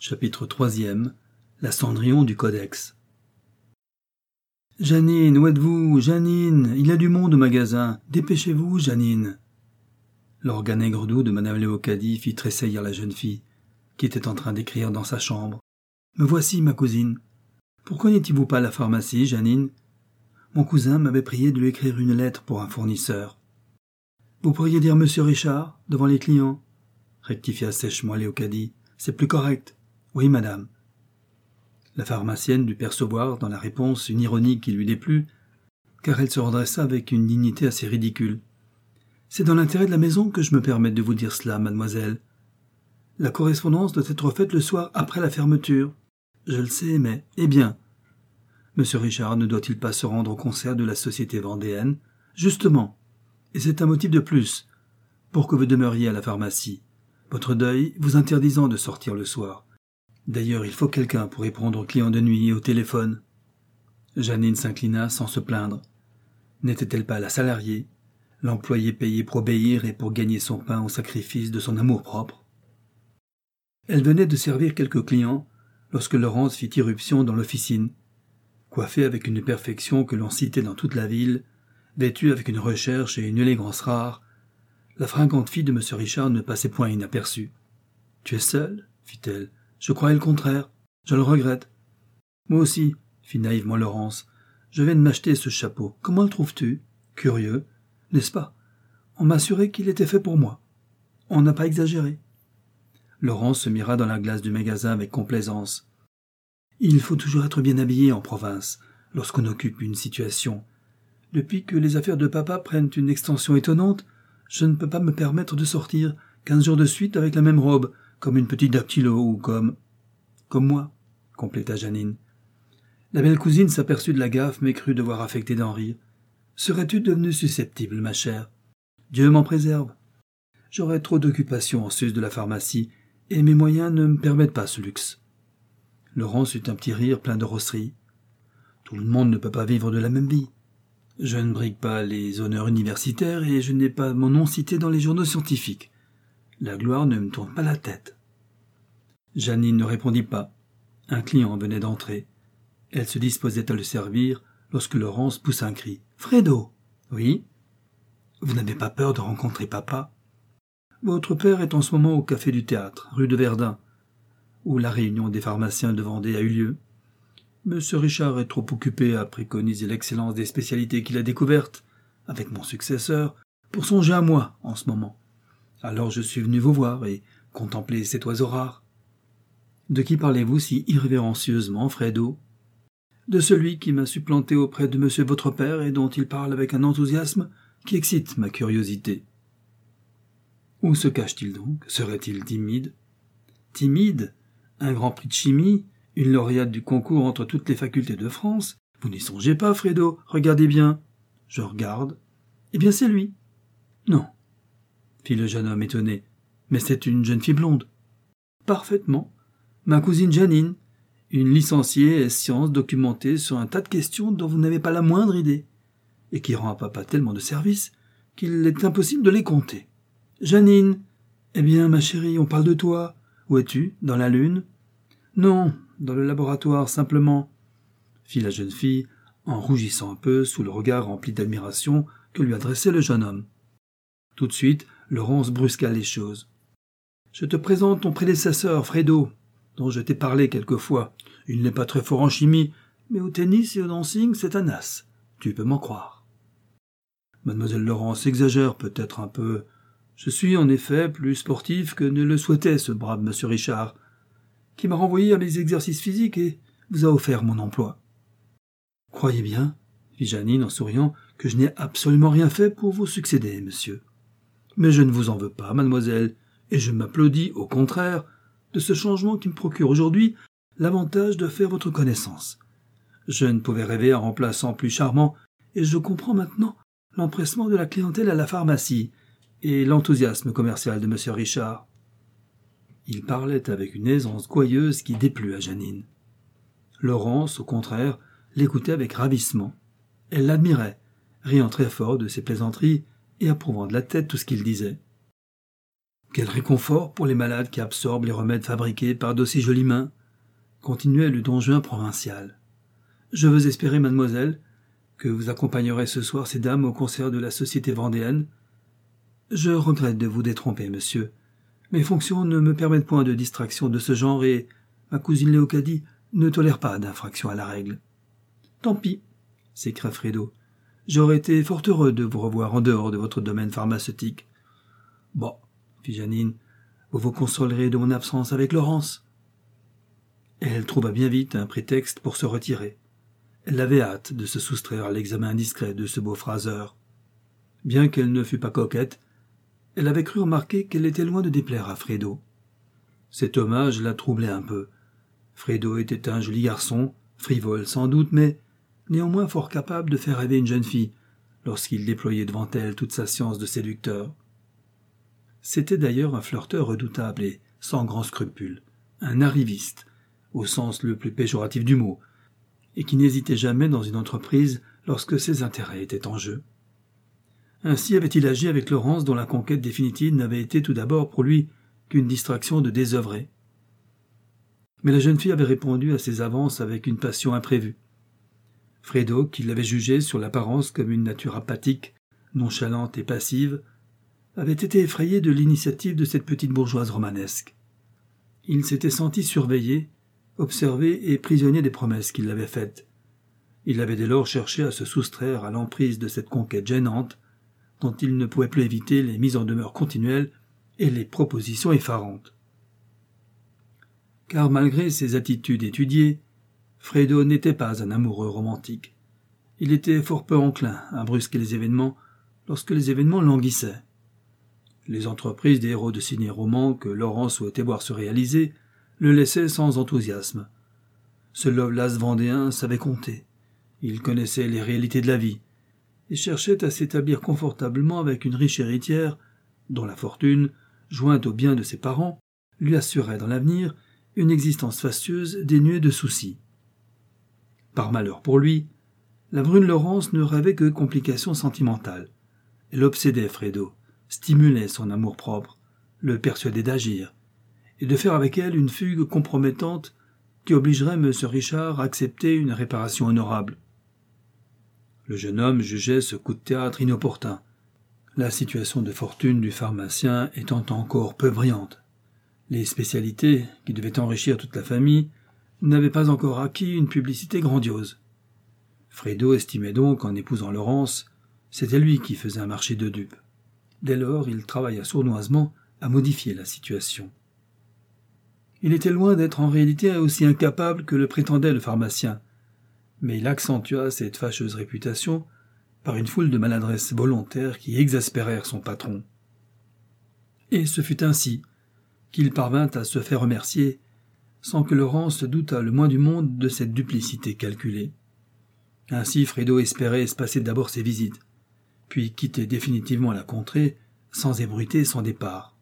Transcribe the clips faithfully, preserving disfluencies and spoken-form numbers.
Chapitre troisième. La Cendrillon du Codex. « Janine, où êtes-vous, Janine? Il y a du monde au magasin. Dépêchez-vous, Janine. » L'organe aigre doux de madame Léocadie fit tressaillir la jeune fille, qui était en train d'écrire dans sa chambre. « Me voici, ma cousine. Pourquoi n'étiez-vous pas à la pharmacie, Janine? Mon cousin m'avait prié de lui écrire une lettre pour un fournisseur. »« Vous pourriez dire monsieur Richard, devant les clients, » rectifia sèchement Léocadie. « C'est plus correct. »« Oui, madame. » La pharmacienne dut percevoir dans la réponse une ironie qui lui déplut, car elle se redressa avec une dignité assez ridicule. « C'est dans l'intérêt de la maison que je me permets de vous dire cela, mademoiselle. La correspondance doit être faite le soir après la fermeture. Je le sais, mais... Eh bien, monsieur Richard ne doit-il pas se rendre au concert de la Société vendéenne? Justement, et c'est un motif de plus, pour que vous demeuriez à la pharmacie, votre deuil vous interdisant de sortir le soir. D'ailleurs, il faut quelqu'un pour répondre aux clients de nuit et au téléphone. » Janine s'inclina sans se plaindre. N'était-elle pas la salariée, l'employée payée pour obéir et pour gagner son pain au sacrifice de son amour-propre? Elle venait de servir quelques clients lorsque Laurence fit irruption dans l'officine, coiffée avec une perfection que l'on citait dans toute la ville, vêtue avec une recherche et une élégance rares. La fringante fille de M. Richard ne passait point inaperçue. « Tu es seule ?» fit-elle. « Je croyais le contraire. Je le regrette. »« Moi aussi, » fit naïvement Laurence. « Je viens de m'acheter ce chapeau. Comment le trouves-tu? Curieux, n'est-ce pas? On m'a assuré qu'il était fait pour moi. On n'a pas exagéré. » Laurence se mira dans la glace du magasin avec complaisance. « Il faut toujours être bien habillé en province, lorsqu'on occupe une situation. Depuis que les affaires de papa prennent une extension étonnante, je ne peux pas me permettre de sortir quinze jours de suite avec la même robe, comme une petite dactylo ou comme... »« Comme moi, » compléta Janine. La belle cousine s'aperçut de la gaffe, mais crut devoir affecter d'en rire. « Serais-tu devenue susceptible, ma chère? Dieu m'en préserve. J'aurais trop d'occupations en sus de la pharmacie, et mes moyens ne me permettent pas ce luxe. » Laurence eut un petit rire plein de rosserie. « Tout le monde ne peut pas vivre de la même vie. Je ne brigue pas les honneurs universitaires et je n'ai pas mon nom cité dans les journaux scientifiques. La gloire ne me tourne pas la tête. » Janine ne répondit pas. Un client venait d'entrer. Elle se disposait à le servir lorsque Laurence poussa un cri. « Fredo !»« Oui ?»« Vous n'avez pas peur de rencontrer papa ? Votre père est en ce moment au café du théâtre, rue de Verdun, où la réunion des pharmaciens de Vendée a eu lieu. Monsieur Richard est trop occupé à préconiser l'excellence des spécialités qu'il a découvertes, avec mon successeur, pour songer à moi en ce moment. Alors je suis venu vous voir et contempler cet oiseau rare. »« De qui parlez-vous si irrévérencieusement, Fredo ? » ?»« De celui qui m'a supplanté auprès de monsieur votre père et dont il parle avec un enthousiasme qui excite ma curiosité. » »« Où se cache-t-il donc? Serait-il timide ? » ?»« Timide ? Un grand prix de chimie ? Une lauréate du concours entre toutes les facultés de France? Vous n'y songez pas, Fredo, regardez bien. » »« Je regarde. Eh bien, c'est lui. »« Non, » fit le jeune homme étonné. « Mais c'est une jeune fille blonde. »« Parfaitement. Ma cousine Janine, une licenciée et sciences documentée sur un tas de questions dont vous n'avez pas la moindre idée, et qui rend à papa tellement de services qu'il est impossible de les compter. Janine, eh bien, ma chérie, on parle de toi. Où es-tu? Dans la lune? »« Non, dans le laboratoire, simplement, » fit la jeune fille, en rougissant un peu sous le regard rempli d'admiration que lui adressait le jeune homme. Tout de suite, Laurence brusqua les choses. « Je te présente ton prédécesseur, Fredo, dont je t'ai parlé quelquefois. Il n'est pas très fort en chimie, mais au tennis et au dancing, c'est un as. Tu peux m'en croire. » Mademoiselle Laurence exagère peut-être un peu. Je suis en effet plus sportif que ne le souhaitait ce brave monsieur Richard, qui m'a renvoyé à mes exercices physiques et vous a offert mon emploi. « Croyez bien, » fit Janine en souriant, « que je n'ai absolument rien fait pour vous succéder, monsieur. Mais je ne vous en veux pas, mademoiselle, et je m'applaudis, au contraire, de ce changement qui me procure aujourd'hui l'avantage de faire votre connaissance. Je ne pouvais rêver un remplaçant plus charmant, et je comprends maintenant l'empressement de la clientèle à la pharmacie et l'enthousiasme commercial de monsieur Richard. » Il parlait avec une aisance gouailleuse qui déplut à Janine. Laurence, au contraire, l'écoutait avec ravissement. Elle l'admirait, riant très fort de ses plaisanteries et approuvant de la tête tout ce qu'il disait. Quel réconfort pour les malades qui absorbent les remèdes fabriqués par d'aussi jolies mains, continuait le don Juan provincial. Je veux espérer, mademoiselle, que vous accompagnerez ce soir ces dames au concert de la Société vendéenne. Je regrette de vous détromper, monsieur. Mes fonctions ne me permettent point de distraction de ce genre et ma cousine Léocadie ne tolère pas d'infraction à la règle. Tant pis, s'écria Fredo. J'aurais été fort heureux de vous revoir en dehors de votre domaine pharmaceutique. Bon, fit Jeannine, vous vous consolerez de mon absence avec Laurence. Elle trouva bien vite un prétexte pour se retirer. Elle avait hâte de se soustraire à l'examen indiscret de ce beau phraseur. Bien qu'elle ne fût pas coquette, elle avait cru remarquer qu'elle était loin de déplaire à Fredo. Cet hommage la troublait un peu. Fredo était un joli garçon, frivole sans doute, mais néanmoins fort capable de faire rêver une jeune fille lorsqu'il déployait devant elle toute sa science de séducteur. C'était d'ailleurs un flirteur redoutable et sans grand scrupule, un arriviste, au sens le plus péjoratif du mot, et qui n'hésitait jamais dans une entreprise lorsque ses intérêts étaient en jeu. Ainsi avait-il agi avec Laurence, dont la conquête définitive n'avait été tout d'abord pour lui qu'une distraction de désœuvré. Mais la jeune fille avait répondu à ses avances avec une passion imprévue. Fredo, qui l'avait jugée sur l'apparence comme une nature apathique, nonchalante et passive, avait été effrayé de l'initiative de cette petite bourgeoise romanesque. Il s'était senti surveillé, observé et prisonnier des promesses qu'il avait faites. Il avait dès lors cherché à se soustraire à l'emprise de cette conquête gênante, dont il ne pouvait plus éviter les mises en demeure continuelles et les propositions effarantes. Car malgré ses attitudes étudiées, Fredo n'était pas un amoureux romantique. Il était fort peu enclin à brusquer les événements lorsque les événements languissaient. Les entreprises des héros de ciné-romans que Laurence souhaitait voir se réaliser le laissaient sans enthousiasme. Ce Lovelace vendéen savait compter. Il connaissait les réalités de la vie et cherchait à s'établir confortablement avec une riche héritière dont la fortune, jointe au bien de ses parents, lui assurait dans l'avenir une existence spacieuse dénuée de soucis. Par malheur pour lui, la brune Laurence ne rêvait que complications sentimentales. Elle obsédait Fredo, stimulait son amour-propre, le persuadait d'agir, et de faire avec elle une fugue compromettante qui obligerait M. Richard à accepter une réparation honorable. Le jeune homme jugeait ce coup de théâtre inopportun, la situation de fortune du pharmacien étant encore peu brillante. Les spécialités, qui devaient enrichir toute la famille, n'avaient pas encore acquis une publicité grandiose. Fredo estimait donc qu'en épousant Laurence, c'était lui qui faisait un marché de dupes. Dès lors, il travailla sournoisement à modifier la situation. Il était loin d'être en réalité aussi incapable que le prétendait le pharmacien, mais il accentua cette fâcheuse réputation par une foule de maladresses volontaires qui exaspérèrent son patron. Et ce fut ainsi qu'il parvint à se faire remercier, sans que Laurence doutât le moins du monde de cette duplicité calculée. Ainsi Fredo espérait espacer d'abord ses visites, puis quitter définitivement la contrée, sans ébruiter son départ.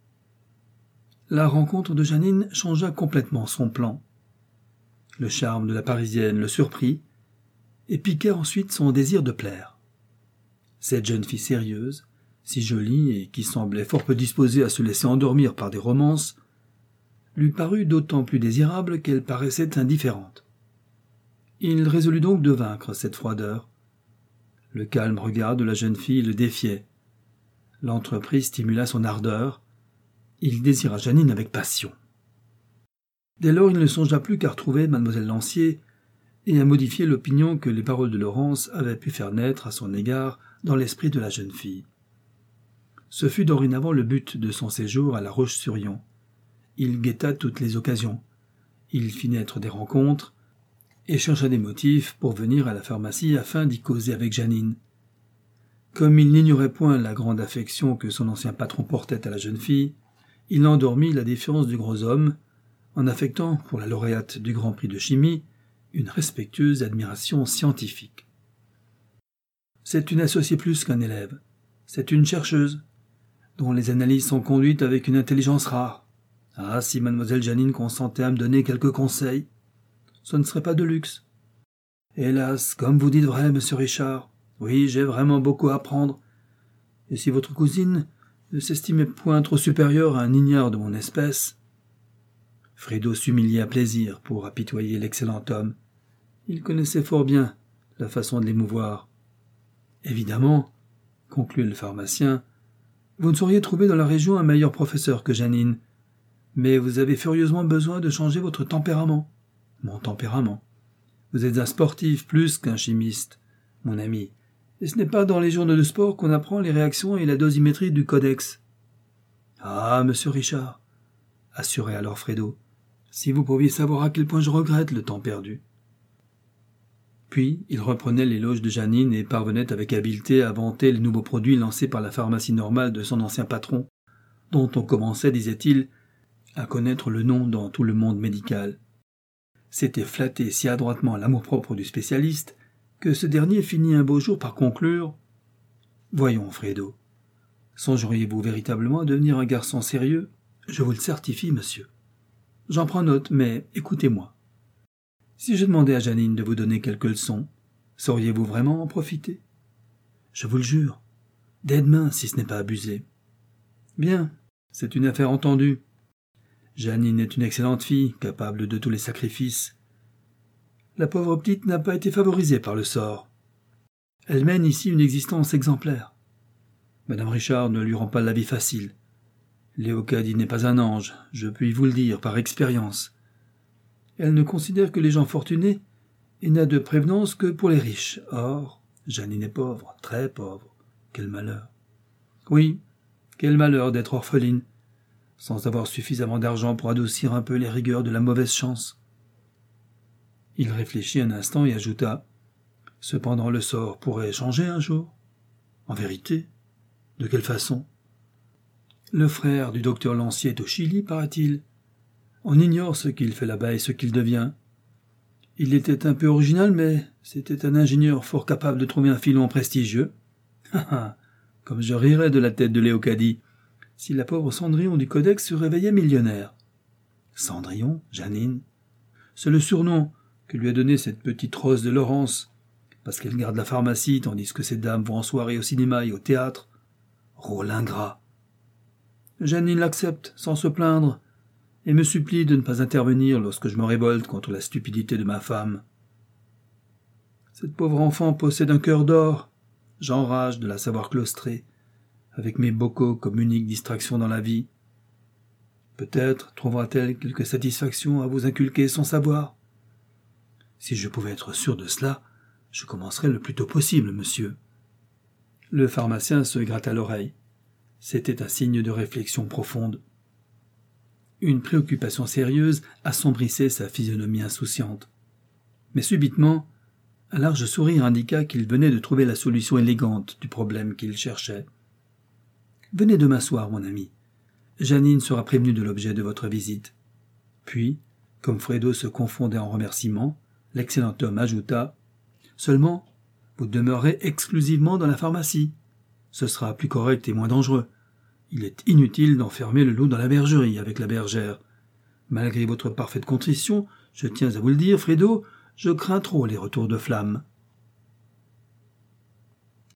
La rencontre de Jeannine changea complètement son plan. Le charme de la Parisienne le surprit, et piqua ensuite son désir de plaire. Cette jeune fille sérieuse, si jolie et qui semblait fort peu disposée à se laisser endormir par des romances, lui parut d'autant plus désirable qu'elle paraissait indifférente. Il résolut donc de vaincre cette froideur. Le calme regard de la jeune fille le défiait. L'entreprise stimula son ardeur. Il désira Jeannine avec passion. Dès lors, il ne songea plus qu'à retrouver mademoiselle Lancier et à modifier l'opinion que les paroles de Laurence avaient pu faire naître à son égard dans l'esprit de la jeune fille. Ce fut dorénavant le but de son séjour à La Roche-sur-Yon. Il guetta toutes les occasions. Il fit naître des rencontres et chercha des motifs pour venir à la pharmacie afin d'y causer avec Jeannine. Comme il n'ignorait point la grande affection que son ancien patron portait à la jeune fille, il endormit la défiance du gros homme en affectant, pour la lauréate du Grand Prix de chimie, une respectueuse admiration scientifique. C'est une associée plus qu'un élève, c'est une chercheuse, dont les analyses sont conduites avec une intelligence rare. Ah, si mademoiselle Jeannine consentait à me donner quelques conseils, ce ne serait pas de luxe. Hélas, comme vous dites vrai, monsieur Richard, oui, j'ai vraiment beaucoup à apprendre. Et si votre cousine ne s'estimait point trop supérieur à un ignare de mon espèce. » Fredo s'humiliait à plaisir pour apitoyer l'excellent homme. Il connaissait fort bien la façon de l'émouvoir. « Évidemment, » conclut le pharmacien, « vous ne sauriez trouver dans la région un meilleur professeur que Janine, mais vous avez furieusement besoin de changer votre tempérament. »« Mon tempérament. Vous êtes un sportif plus qu'un chimiste, mon ami, et ce n'est pas dans les journaux de sport qu'on apprend les réactions et la dosimétrie du codex. »« Ah, monsieur Richard, » assurait alors Fredo, « si vous pouviez savoir à quel point je regrette le temps perdu. » Puis il reprenait l'éloge de Janine et parvenait avec habileté à vanter les nouveaux produits lancés par la pharmacie normale de son ancien patron, dont on commençait, disait-il, à connaître le nom dans tout le monde médical. C'était flatter si adroitement l'amour-propre du spécialiste que ce dernier finit un beau jour par conclure « Voyons, Fredo, songeriez-vous véritablement à devenir un garçon sérieux ? Je vous le certifie, monsieur. J'en prends note, mais écoutez-moi. Si je demandais à Janine de vous donner quelques leçons, sauriez-vous vraiment en profiter ? Je vous le jure, dès demain, si ce n'est pas abusé. Bien, c'est une affaire entendue. Janine est une excellente fille, capable de tous les sacrifices. La pauvre petite n'a pas été favorisée par le sort. Elle mène ici une existence exemplaire. Madame Richard ne lui rend pas la vie facile. Léocadie n'est pas un ange, je puis vous le dire par expérience. Elle ne considère que les gens fortunés et n'a de prévenance que pour les riches. Or, Janine est pauvre, très pauvre. Quel malheur. Oui, quel malheur d'être orpheline, sans avoir suffisamment d'argent pour adoucir un peu les rigueurs de la mauvaise chance. Il réfléchit un instant et ajouta « Cependant le sort pourrait changer un jour. En vérité, de quelle façon ? Le frère du docteur Lancier est au Chili, paraît-il. On ignore ce qu'il fait là-bas et ce qu'il devient. Il était un peu original, mais c'était un ingénieur fort capable de trouver un filon prestigieux. Ah ah, comme je rirais de la tête de Léocadie, si la pauvre Cendrillon du Codex se réveillait millionnaire. Cendrillon, Janine, c'est le surnom que lui a donné cette petite Rose de Laurence, parce qu'elle garde la pharmacie tandis que ces dames vont en soirée au cinéma et au théâtre. Rôle ingrat. Janine l'accepte sans se plaindre et me supplie de ne pas intervenir lorsque je me révolte contre la stupidité de ma femme. Cette pauvre enfant possède un cœur d'or. J'enrage de la savoir claustrée, avec mes bocaux comme unique distraction dans la vie. Peut-être trouvera-t-elle quelque satisfaction à vous inculquer son savoir. Si je pouvais être sûr de cela, je commencerais le plus tôt possible, monsieur. Le pharmacien se gratta l'oreille. C'était un signe de réflexion profonde. Une préoccupation sérieuse assombrissait sa physionomie insouciante. Mais subitement, un large sourire indiqua qu'il venait de trouver la solution élégante du problème qu'il cherchait. « Venez de m'asseoir, mon ami. Janine sera prévenue de l'objet de votre visite. » Puis, comme Fredo se confondait en remerciements, l'excellent homme ajouta « Seulement, vous demeurerez exclusivement dans la pharmacie. Ce sera plus correct et moins dangereux. Il est inutile d'enfermer le loup dans la bergerie avec la bergère. Malgré votre parfaite contrition, je tiens à vous le dire, Fredo, je crains trop les retours de flamme. »